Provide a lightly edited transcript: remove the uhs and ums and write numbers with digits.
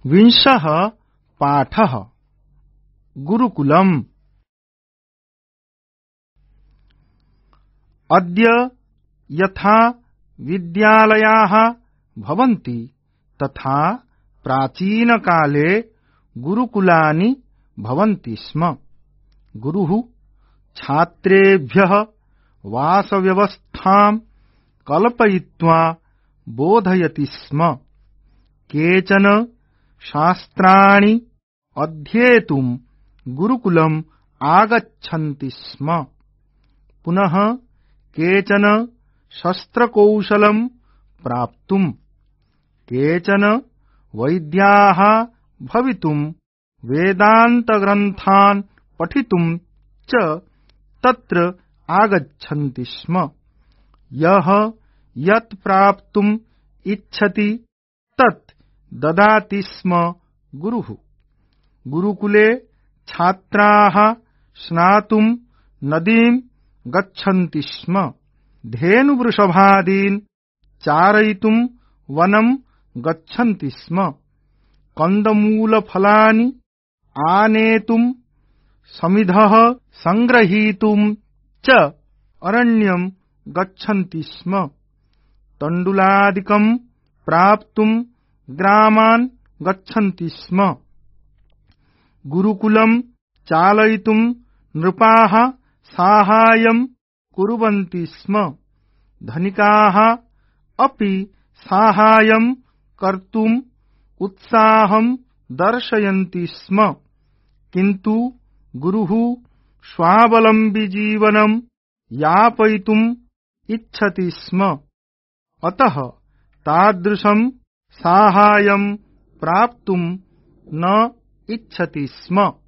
विंशः पाठः गुरुकुलम्। अद्य यथा विद्यालयाः भवन्ति तथा प्राचीनकाले गुरुकुलानि भवन्ति स्म। गुरुः छात्रेभ्यः वासव्यवस्थां कल्पयित्वा बोधयति स्म। केचन शास्त्राणि अध्येतुं गुरुकुलम् आगच्छन्ति स्म। पुनः केचन शस्त्रकौशलं प्राप्तुं, केचन वैद्याः भवितुं, वेदान्तग्रन्थान् पठितुं च तत्र आगच्छन्ति स्म। यः यत् प्राप्तुम् इच्छति तत् ददाति स्म गुरुः। गुरुकुले छात्राः स्नातुं नदीं गच्छन्ति स्म। धेनुवृषभादीन् चारयितुं वनं गच्छन्ति स्म। कन्दमूलफलानि आनेतुं, समिधः सङ्ग्रहीतुं च अरण्यं गच्छन्ति स्म। तण्डुलादिकं प्राप्तुं ग्रामान् गच्छन्ति स्म। गुरुकुलं चालयितुं नृपाः साहाय्यं कुर्वन्ति स्म। धनिकाः अपि साहाय्यं कर्तुम् उत्साहं दर्शयन्ति स्म। किन्तु गुरुः स्वावलम्बी जीवनं यापयितुम् इच्छति स्म। अतः तादृशं साहाय्यं प्राप्तुं न इच्छति स्म।